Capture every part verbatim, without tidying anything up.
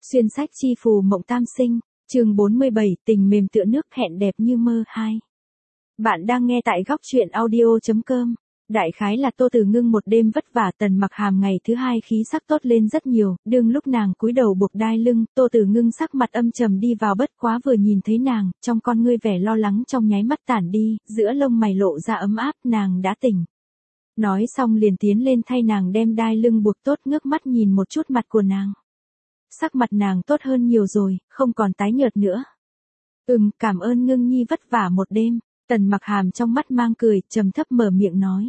Xuyên sách chi phù mộng tam sinh, chương bốn mươi bảy, tình mềm tựa nước hẹn đẹp như mơ hai. Bạn đang nghe tại góc truyện audio chấm com. Đại khái là Tô Từ Ngưng một đêm vất vả, Tần Mặc Hàm ngày thứ hai khí sắc tốt lên rất nhiều, đương lúc nàng cúi đầu buộc đai lưng, Tô Từ Ngưng sắc mặt âm trầm đi vào, bất quá vừa nhìn thấy nàng, trong con ngươi vẻ lo lắng trong nháy mắt tản đi, giữa lông mày lộ ra ấm áp, nàng đã tỉnh. Nói xong liền tiến lên thay nàng đem đai lưng buộc tốt, ngước mắt nhìn một chút mặt của nàng. Sắc mặt nàng tốt hơn nhiều rồi, không còn tái nhợt nữa. Ừm, cảm ơn Ngưng nhi vất vả một đêm. Tần Mặc Hàm trong mắt mang cười, trầm thấp mở miệng nói.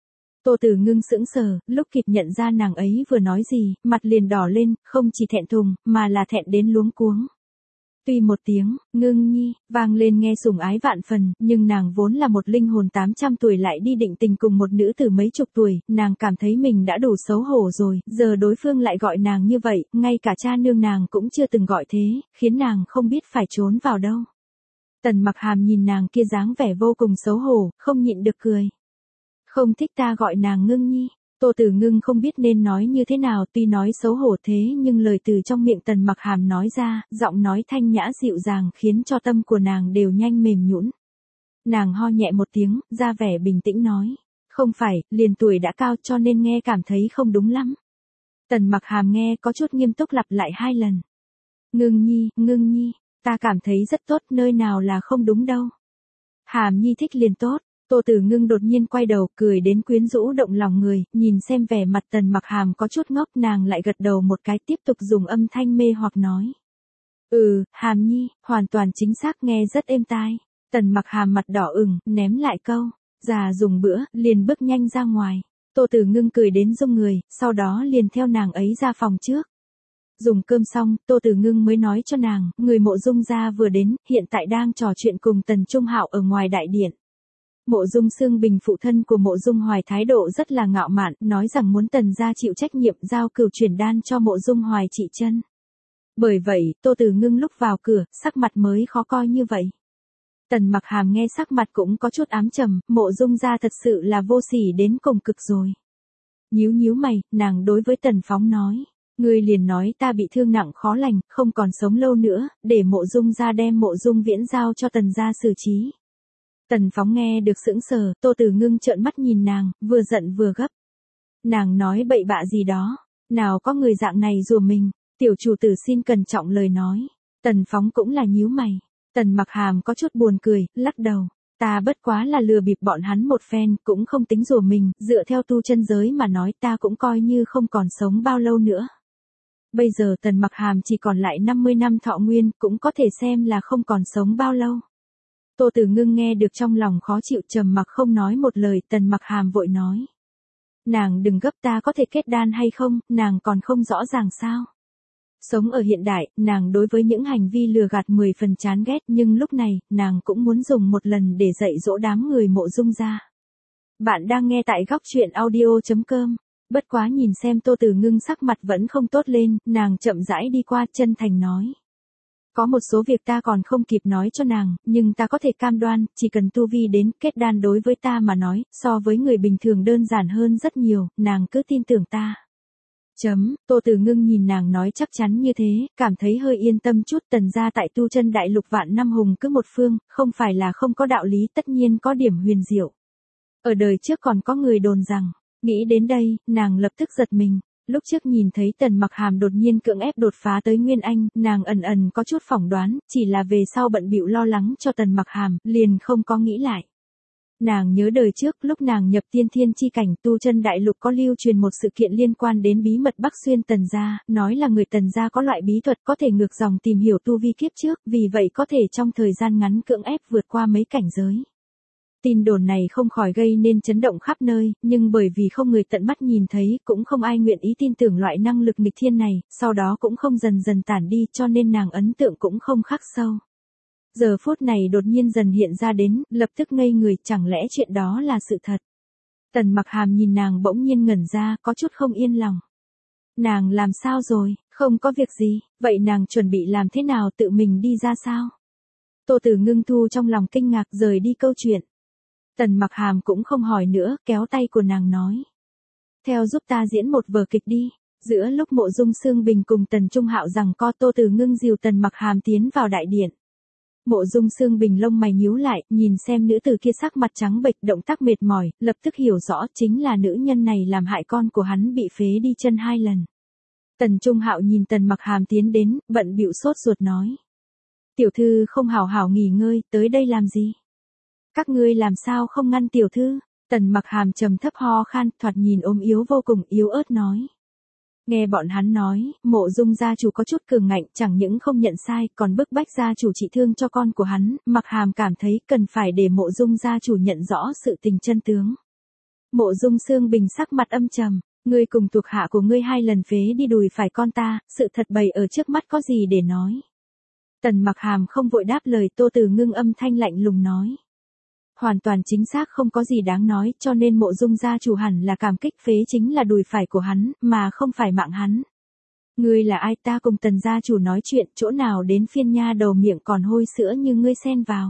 Tô Từ Ngưng sững sờ, lúc kịp nhận ra nàng ấy vừa nói gì, mặt liền đỏ lên, không chỉ thẹn thùng, mà là thẹn đến luống cuống. Tuy một tiếng, Ngưng nhi, vang lên nghe sủng ái vạn phần, nhưng nàng vốn là một linh hồn tám trăm tuổi lại đi định tình cùng một nữ tử mấy chục tuổi, nàng cảm thấy mình đã đủ xấu hổ rồi, giờ đối phương lại gọi nàng như vậy, ngay cả cha nương nàng cũng chưa từng gọi thế, khiến nàng không biết phải trốn vào đâu. Tần Mặc Hàm nhìn nàng kia dáng vẻ vô cùng xấu hổ, không nhịn được cười. Không thích ta gọi nàng Ngưng nhi. Tô Từ Ngưng không biết nên nói như thế nào, tuy nói xấu hổ thế nhưng lời từ trong miệng Tần Mặc Hàm nói ra, giọng nói thanh nhã dịu dàng khiến cho tâm của nàng đều nhanh mềm nhũn. Nàng ho nhẹ một tiếng, ra vẻ bình tĩnh nói. Không phải, liền tuổi đã cao cho nên nghe cảm thấy không đúng lắm. Tần Mặc Hàm nghe có chút nghiêm túc lặp lại hai lần. Ngưng nhi, Ngưng nhi. Ta cảm thấy rất tốt, nơi nào là không đúng đâu. Hàm nhi thích liền tốt. Tô Từ Ngưng đột nhiên quay đầu, cười đến quyến rũ động lòng người, nhìn xem vẻ mặt Tần Mặc Hàm có chút ngốc, nàng lại gật đầu một cái, tiếp tục dùng âm thanh mê hoặc nói. Ừ, Hàm nhi, hoàn toàn chính xác, nghe rất êm tai. Tần Mặc Hàm mặt đỏ ửng, ném lại câu. Già dùng bữa, liền bước nhanh ra ngoài. Tô Từ Ngưng cười đến rung người, sau đó liền theo nàng ấy ra phòng trước. Dùng cơm xong, Tô Từ Ngưng mới nói cho nàng, người Mộ Dung gia vừa đến, hiện tại đang trò chuyện cùng Tần Trung Hạo ở ngoài đại điện. Mộ Dung Xương Bình phụ thân của Mộ Dung Hoài thái độ rất là ngạo mạn, nói rằng muốn Tần gia chịu trách nhiệm giao cửu chuyển đan cho Mộ Dung Hoài trị chân. Bởi vậy, Tô Từ Ngưng lúc vào cửa, sắc mặt mới khó coi như vậy. Tần Mặc Hàm nghe sắc mặt cũng có chút ám trầm, Mộ Dung gia thật sự là vô sỉ đến cùng cực rồi. Nhíu nhíu mày, nàng đối với Tần Phóng nói. Ngươi liền nói ta bị thương nặng khó lành, không còn sống lâu nữa, để Mộ Dung gia đem Mộ Dung Viễn giao cho Tần gia xử trí. Tần Phóng nghe được sững sờ, Tô Từ Ngưng trợn mắt nhìn nàng, vừa giận vừa gấp. Nàng nói bậy bạ gì đó, nào có người dạng này rùa mình, tiểu chủ tử xin cẩn trọng lời nói. Tần Phóng cũng là nhíu mày. Tần Mặc Hàm có chút buồn cười, lắc đầu. Ta bất quá là lừa bịp bọn hắn một phen, cũng không tính rùa mình, dựa theo tu chân giới mà nói ta cũng coi như không còn sống bao lâu nữa. Bây giờ Tần Mặc Hàm chỉ còn lại năm mươi năm thọ nguyên, cũng có thể xem là không còn sống bao lâu. Tô Từ Ngưng nghe được trong lòng khó chịu, trầm mặc không nói một lời. Tần Mặc Hàm vội nói. Nàng đừng gấp, ta có thể kết đan hay không, nàng còn không rõ ràng sao. Sống ở hiện đại, nàng đối với những hành vi lừa gạt mười phần chán ghét, nhưng lúc này, nàng cũng muốn dùng một lần để dạy dỗ đám người Mộ Dung gia. Bạn đang nghe tại góc truyện audio chấm com. Bất quá nhìn xem Tô Từ Ngưng sắc mặt vẫn không tốt lên, nàng chậm rãi đi qua, chân thành nói. Có một số việc ta còn không kịp nói cho nàng, nhưng ta có thể cam đoan, chỉ cần tu vi đến, kết đan đối với ta mà nói, so với người bình thường đơn giản hơn rất nhiều, nàng cứ tin tưởng ta. Chấm, Tô Từ Ngưng nhìn nàng nói chắc chắn như thế, cảm thấy hơi yên tâm chút. Tần gia tại tu chân đại lục vạn năm hùng cứ một phương, không phải là không có đạo lý, tất nhiên có điểm huyền diệu. Ở đời trước còn có người đồn rằng, nghĩ đến đây, nàng lập tức giật mình. Lúc trước nhìn thấy Tần Mặc Hàm đột nhiên cưỡng ép đột phá tới Nguyên Anh, nàng ẩn ẩn có chút phỏng đoán, chỉ là về sau bận bịu lo lắng cho Tần Mặc Hàm, liền không có nghĩ lại. Nàng nhớ đời trước, lúc nàng nhập tiên thiên chi cảnh, tu chân đại lục có lưu truyền một sự kiện liên quan đến bí mật Bắc Xuyên Tần gia, nói là người Tần gia có loại bí thuật có thể ngược dòng tìm hiểu tu vi kiếp trước, vì vậy có thể trong thời gian ngắn cưỡng ép vượt qua mấy cảnh giới. Tin đồn này không khỏi gây nên chấn động khắp nơi, nhưng bởi vì không người tận mắt nhìn thấy, cũng không ai nguyện ý tin tưởng loại năng lực nghịch thiên này, sau đó cũng không dần dần tản đi, cho nên nàng ấn tượng cũng không khắc sâu. Giờ phút này đột nhiên dần hiện ra đến, lập tức ngây người, chẳng lẽ chuyện đó là sự thật. Tần Mặc Hàm nhìn nàng bỗng nhiên ngẩn ra, có chút không yên lòng. Nàng làm sao rồi, không có việc gì, vậy nàng chuẩn bị làm thế nào, tự mình đi ra sao? Tô Từ Ngưng thu trong lòng kinh ngạc, rời đi câu chuyện. Tần Mặc Hàm cũng không hỏi nữa, kéo tay của nàng nói. Theo giúp ta diễn một vở kịch đi. Giữa lúc Mộ Dung Sương Bình cùng Tần Trung Hạo rằng co, Tô Từ Ngưng dìu Tần Mặc Hàm tiến vào đại điện. Mộ Dung Sương Bình lông mày nhíu lại, nhìn xem nữ tử kia sắc mặt trắng bệch, động tác mệt mỏi, lập tức hiểu rõ chính là nữ nhân này làm hại con của hắn bị phế đi chân hai lần. Tần Trung Hạo nhìn Tần Mặc Hàm tiến đến, bận bịu sốt ruột nói: "Tiểu thư không hảo hảo nghỉ ngơi, tới đây làm gì? Các ngươi làm sao không ngăn tiểu thư?" Tần Mặc Hàm trầm thấp ho khan, thoạt nhìn ốm yếu vô cùng, yếu ớt nói. Nghe bọn hắn nói, Mộ Dung gia chủ có chút cường ngạnh, chẳng những không nhận sai, còn bức bách gia chủ trị thương cho con của hắn, Mặc Hàm cảm thấy cần phải để Mộ Dung gia chủ nhận rõ sự tình chân tướng. Mộ Dung Sương Bình sắc mặt âm trầm, ngươi cùng thuộc hạ của ngươi hai lần phế đi đùi phải con ta, sự thật bày ở trước mắt có gì để nói. Tần Mặc Hàm không vội đáp lời, Tô Từ Ngưng âm thanh lạnh lùng nói. Hoàn toàn chính xác không có gì đáng nói, cho nên Mộ Dung gia chủ hẳn là cảm kích, phế chính là đùi phải của hắn, mà không phải mạng hắn. Ngươi là ai, ta cùng Tần gia chủ nói chuyện, chỗ nào đến phiên nha đầu miệng còn hôi sữa như ngươi xen vào.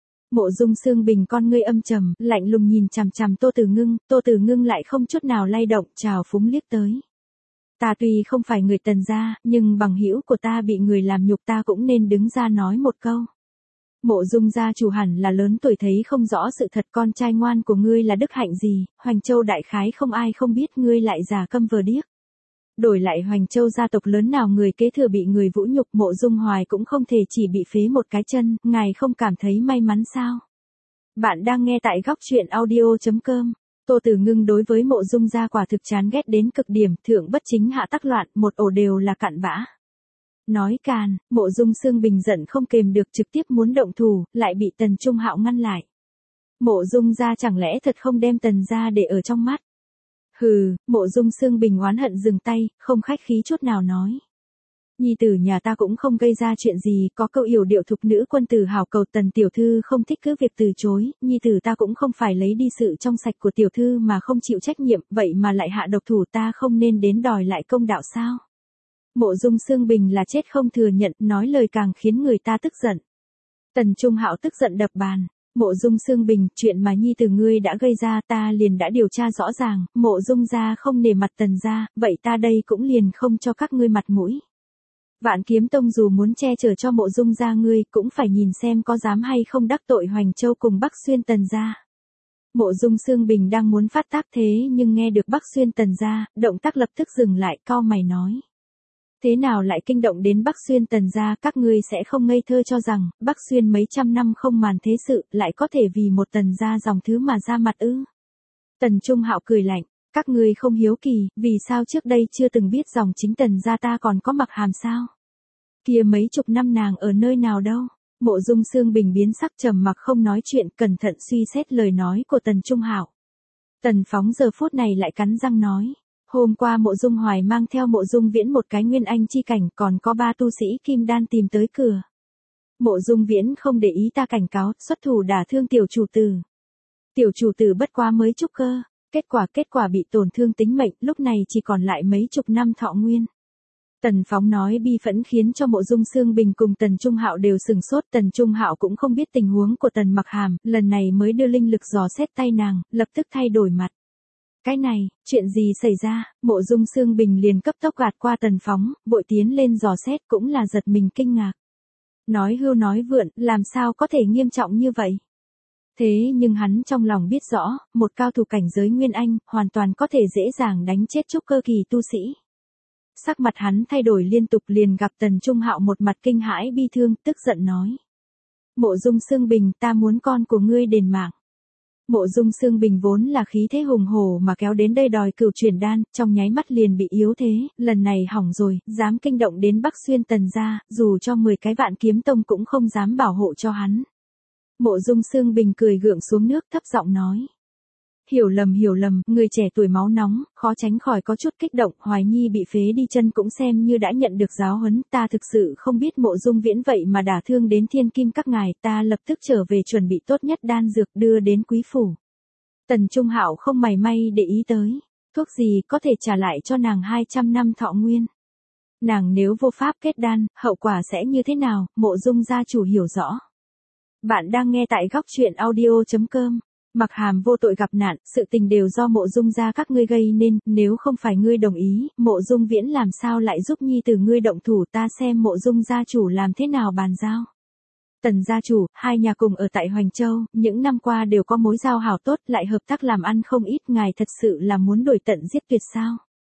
Mộ Dung Sương Bình con ngươi âm trầm, lạnh lùng nhìn chằm chằm Tô Từ Ngưng, Tô Từ Ngưng lại không chút nào lay động, trào phúng liếc tới. Ta tuy không phải người Tần gia, nhưng bằng hữu của ta bị người làm nhục, ta cũng nên đứng ra nói một câu. Mộ Dung gia chủ hẳn là lớn tuổi thấy không rõ sự thật, con trai ngoan của ngươi là đức hạnh gì, Hoành Châu đại khái không ai không biết, ngươi lại già câm vờ điếc. Đổi lại Hoành Châu gia tộc lớn nào người kế thừa bị người vũ nhục, Mộ Dung Hoài cũng không thể chỉ bị phế một cái chân, ngài không cảm thấy may mắn sao? Bạn đang nghe tại góc truyện audio chấm com. Tô Từ Ngưng đối với Mộ Dung gia quả thực chán ghét đến cực điểm, thượng bất chính hạ tắc loạn, một ổ đều là cặn bã. Nói càn, Mộ Dung Sương Bình giận không kềm được, trực tiếp muốn động thủ, lại bị Tần Trung Hạo ngăn lại. Mộ Dung gia chẳng lẽ thật không đem Tần gia để ở trong mắt? Hừ, Mộ Dung Sương Bình oán hận dừng tay, không khách khí chút nào nói. Nhi tử nhà ta cũng không gây ra chuyện gì, có câu yểu điệu thục nữ quân tử hảo cầu, Tần tiểu thư không thích cứ việc từ chối, nhi tử ta cũng không phải lấy đi sự trong sạch của tiểu thư mà không chịu trách nhiệm, vậy mà lại hạ độc thủ, ta không nên đến đòi lại công đạo sao? Mộ Dung Sương Bình là chết không thừa nhận, nói lời càng khiến người ta tức giận. Tần Trung Hạo tức giận đập bàn. Mộ Dung Sương Bình, chuyện mà nhi tử ngươi đã gây ra ta liền đã điều tra rõ ràng, Mộ Dung gia không nể mặt Tần gia, vậy ta đây cũng liền không cho các ngươi mặt mũi. Vạn Kiếm Tông dù muốn che chở cho Mộ Dung gia ngươi, cũng phải nhìn xem có dám hay không đắc tội Hoành Châu cùng Bắc Xuyên Tần gia. Mộ Dung Sương Bình đang muốn phát tác thế nhưng nghe được Bắc Xuyên Tần gia, động tác lập tức dừng lại, cau mày nói. Thế nào lại kinh động đến Bắc Xuyên Tần gia, các ngươi sẽ không ngây thơ cho rằng, Bắc Xuyên mấy trăm năm không màn thế sự, lại có thể vì một Tần gia dòng thứ mà ra mặt ư? Tần Trung Hạo cười lạnh, các ngươi không hiếu kỳ, vì sao trước đây chưa từng biết dòng chính Tần gia ta còn có Mặc Hàm sao? Kia mấy chục năm nàng ở nơi nào đâu? Mộ Dung Sương Bình biến sắc trầm mặc không nói chuyện, cẩn thận suy xét lời nói của Tần Trung Hạo. Tần Phóng giờ phút này lại cắn răng nói. Hôm qua Mộ Dung Hoài mang theo Mộ Dung Viễn một cái nguyên anh chi cảnh, còn có ba tu sĩ kim đan tìm tới cửa. Mộ Dung Viễn không để ý ta cảnh cáo, xuất thủ đả thương tiểu chủ tử. Tiểu chủ tử bất quá mới trúc cơ, kết quả kết quả bị tổn thương tính mệnh, lúc này chỉ còn lại mấy chục năm thọ nguyên. Tần Phóng nói bi phẫn khiến cho Mộ Dung Sương Bình cùng Tần Trung Hạo đều sừng sốt, Tần Trung Hạo cũng không biết tình huống của Tần Mặc Hàm, lần này mới đưa linh lực dò xét tay nàng, lập tức thay đổi mặt. Cái này, chuyện gì xảy ra? Mộ Dung Sương Bình liền cấp tốc gạt qua Tần Phóng, vội tiến lên dò xét, cũng là giật mình kinh ngạc. Nói hưu nói vượn, làm sao có thể nghiêm trọng như vậy? Thế nhưng hắn trong lòng biết rõ, một cao thủ cảnh giới Nguyên Anh, hoàn toàn có thể dễ dàng đánh chết trúc cơ kỳ tu sĩ. Sắc mặt hắn thay đổi liên tục, liền gặp Tần Trung Hạo một mặt kinh hãi bi thương, tức giận nói. Mộ Dung Sương Bình, ta muốn con của ngươi đền mạng. Mộ Dung Sương Bình vốn là khí thế hùng hổ mà kéo đến đây đòi cửu chuyển đan, trong nháy mắt liền bị yếu thế, lần này hỏng rồi, dám kinh động đến Bắc Xuyên Tần gia, dù cho mười cái Vạn Kiếm Tông cũng không dám bảo hộ cho hắn. Mộ Dung Sương Bình cười gượng xuống nước, thấp giọng nói. Hiểu lầm hiểu lầm, người trẻ tuổi máu nóng, khó tránh khỏi có chút kích động, Hoài Nhi bị phế đi chân cũng xem như đã nhận được giáo huấn, ta thực sự không biết Mộ Dung Viễn vậy mà đả thương đến thiên kim các ngài, ta lập tức trở về chuẩn bị tốt nhất đan dược đưa đến quý phủ. Tần Trung Hạo không mảy may để ý tới, thuốc gì có thể trả lại cho nàng hai trăm năm thọ nguyên. Nàng nếu vô pháp kết đan, hậu quả sẽ như thế nào, Mộ Dung gia chủ hiểu rõ. Bạn đang nghe tại góc truyện audio chấm com. Mặc Hàm vô tội gặp nạn, sự tình đều do Mộ Dung gia các ngươi gây nên, nếu không phải ngươi đồng ý, Mộ Dung Viễn làm sao lại giúp nhi tử ngươi động thủ, ta xem Mộ Dung gia chủ làm thế nào bàn giao. Tần gia chủ, hai nhà cùng ở tại Hoành Châu, những năm qua đều có mối giao hảo tốt, lại hợp tác làm ăn không ít, ngài thật sự là muốn đổi tận giết tuyệt sao?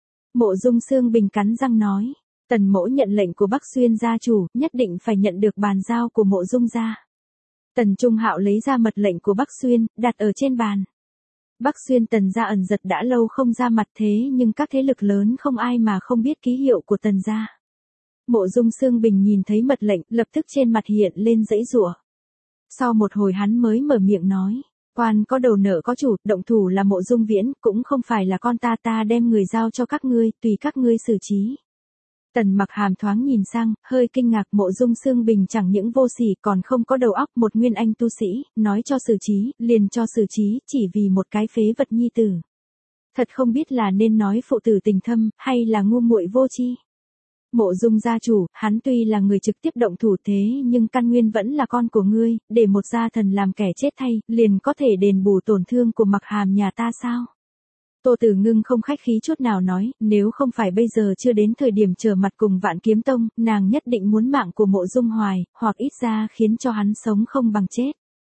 Mộ Dung Xương Bình cắn răng nói, Tần mỗ nhận lệnh của Bắc Xuyên gia chủ, nhất định phải nhận được bàn giao của Mộ Dung gia. Tần Trung Hạo lấy ra mật lệnh của Bắc Xuyên, đặt ở trên bàn. Bắc Xuyên Tần gia ẩn giật đã lâu không ra mặt thế nhưng các thế lực lớn không ai mà không biết ký hiệu của Tần gia. Mộ Dung Xương Bình nhìn thấy mật lệnh, lập tức trên mặt hiện lên giãy giụa. Sau một hồi hắn mới mở miệng nói, quan có đầu nợ có chủ, động thủ là Mộ Dung Viễn, cũng không phải là con ta, ta đem người giao cho các ngươi, tùy các ngươi xử trí. Tần Mặc Hàm thoáng nhìn sang, hơi kinh ngạc, Mộ Dung Xương Bình chẳng những vô sỉ còn không có đầu óc, một nguyên anh tu sĩ, nói cho xử trí, liền cho xử trí, chỉ vì một cái phế vật nhi tử. Thật không biết là nên nói phụ tử tình thâm, hay là ngu muội vô tri. Mộ Dung gia chủ, hắn tuy là người trực tiếp động thủ thế nhưng căn nguyên vẫn là con của ngươi, để một gia thần làm kẻ chết thay, liền có thể đền bù tổn thương của Mặc Hàm nhà ta sao? Tô Tử Ngưng không khách khí chút nào nói, nếu không phải bây giờ chưa đến thời điểm trở mặt cùng Vạn Kiếm Tông, nàng nhất định muốn mạng của Mộ Dung Hoài, hoặc ít ra khiến cho hắn sống không bằng chết.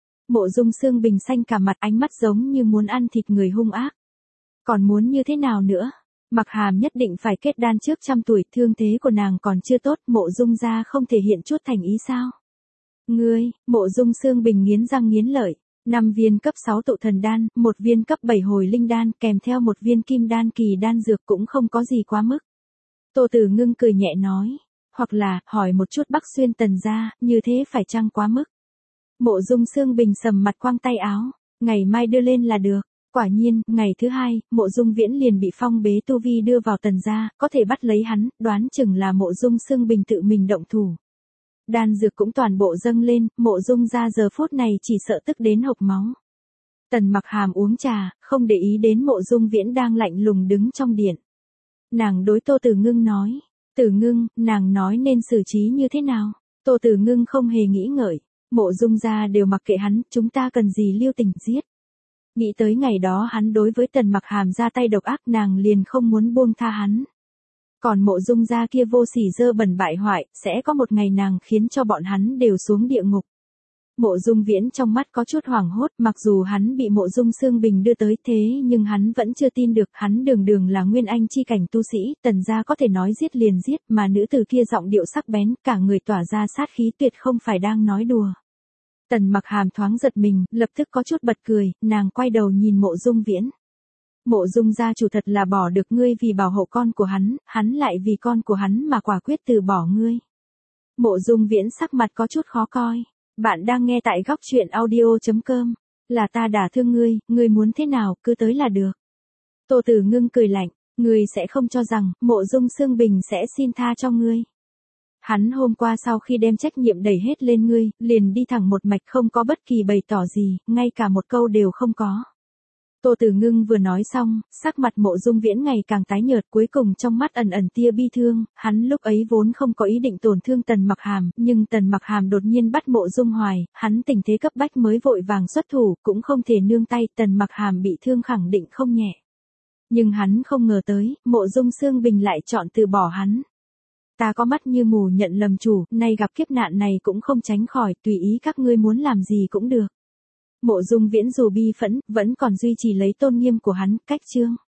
Mộ Dung Xương Bình xanh cả mặt, ánh mắt giống như muốn ăn thịt người hung ác. Còn muốn như thế nào nữa? Mặc Hàm nhất định phải kết đan trước trăm tuổi, thương thế của nàng còn chưa tốt, Mộ Dung gia không thể hiện chút thành ý sao? Ngươi, Mộ Dung Xương Bình nghiến răng nghiến lợi, năm viên cấp sáu tụ thần đan, một viên cấp bảy hồi linh đan, kèm theo một viên kim đan kỳ đan dược cũng không có gì quá mức. Tô Tử Ngưng cười nhẹ nói, hoặc là, hỏi một chút Bắc Xuyên Tần gia, như thế phải chăng quá mức? Mộ Dung Xương Bình sầm mặt khoang tay áo, ngày mai đưa lên là được. Quả nhiên, ngày thứ hai, Mộ Dung Viễn liền bị phong bế tu vi đưa vào Tần gia, có thể bắt lấy hắn, đoán chừng là Mộ Dung Xương Bình tự mình động thủ. Đan dược cũng toàn bộ dâng lên, Mộ Dung gia giờ phút này chỉ sợ tức đến hộc máu. Tần Mặc Hàm uống trà, không để ý đến Mộ Dung Viễn đang lạnh lùng đứng trong điện. Nàng đối Tô Tử Ngưng nói, Tử Ngưng, nàng nói nên xử trí như thế nào? Tô Tử Ngưng không hề nghĩ ngợi, Mộ Dung gia đều mặc kệ hắn, chúng ta cần gì lưu tình giết. Nghĩ tới ngày đó hắn đối với Tần Mặc Hàm ra tay độc ác, nàng liền không muốn buông tha hắn. Còn Mộ Dung gia kia vô sỉ dơ bẩn bại hoại, sẽ có một ngày nàng khiến cho bọn hắn đều xuống địa ngục. Mộ Dung Viễn trong mắt có chút hoảng hốt, mặc dù hắn bị Mộ Dung Xương Bình đưa tới thế nhưng hắn vẫn chưa tin được, hắn đường đường là nguyên anh chi cảnh tu sĩ, Tần gia có thể nói giết liền giết, mà nữ tử kia giọng điệu sắc bén, cả người tỏa ra sát khí tuyệt không phải đang nói đùa. Tần Mặc Hàm thoáng giật mình, lập tức có chút bật cười, nàng quay đầu nhìn Mộ Dung Viễn. Mộ Dung gia chủ thật là bỏ được ngươi vì bảo hộ con của hắn, hắn lại vì con của hắn mà quả quyết từ bỏ ngươi. Mộ Dung Viễn sắc mặt có chút khó coi. Bạn đang nghe tại góc truyện audio chấm com. Là ta đả thương ngươi, ngươi muốn thế nào, cứ tới là được. Tô Tử Ngưng cười lạnh, ngươi sẽ không cho rằng Mộ Dung Xương Bình sẽ xin tha cho ngươi. Hắn hôm qua sau khi đem trách nhiệm đẩy hết lên ngươi, liền đi thẳng một mạch không có bất kỳ bày tỏ gì, ngay cả một câu đều không có. Tô Tử Ngưng vừa nói xong, sắc mặt Mộ Dung Viễn ngày càng tái nhợt, cuối cùng trong mắt ẩn ẩn tia bi thương, hắn lúc ấy vốn không có ý định tổn thương Tần Mặc Hàm, nhưng Tần Mặc Hàm đột nhiên bắt Mộ Dung Hoài, hắn tình thế cấp bách mới vội vàng xuất thủ, cũng không thể nương tay, Tần Mặc Hàm bị thương khẳng định không nhẹ. Nhưng hắn không ngờ tới, Mộ Dung Xương Bình lại chọn từ bỏ hắn. Ta có mắt như mù nhận lầm chủ, nay gặp kiếp nạn này cũng không tránh khỏi, tùy ý các ngươi muốn làm gì cũng được. Mộ Dung Viễn dù bi phẫn, vẫn còn duy trì lấy tôn nghiêm của hắn, cách chương.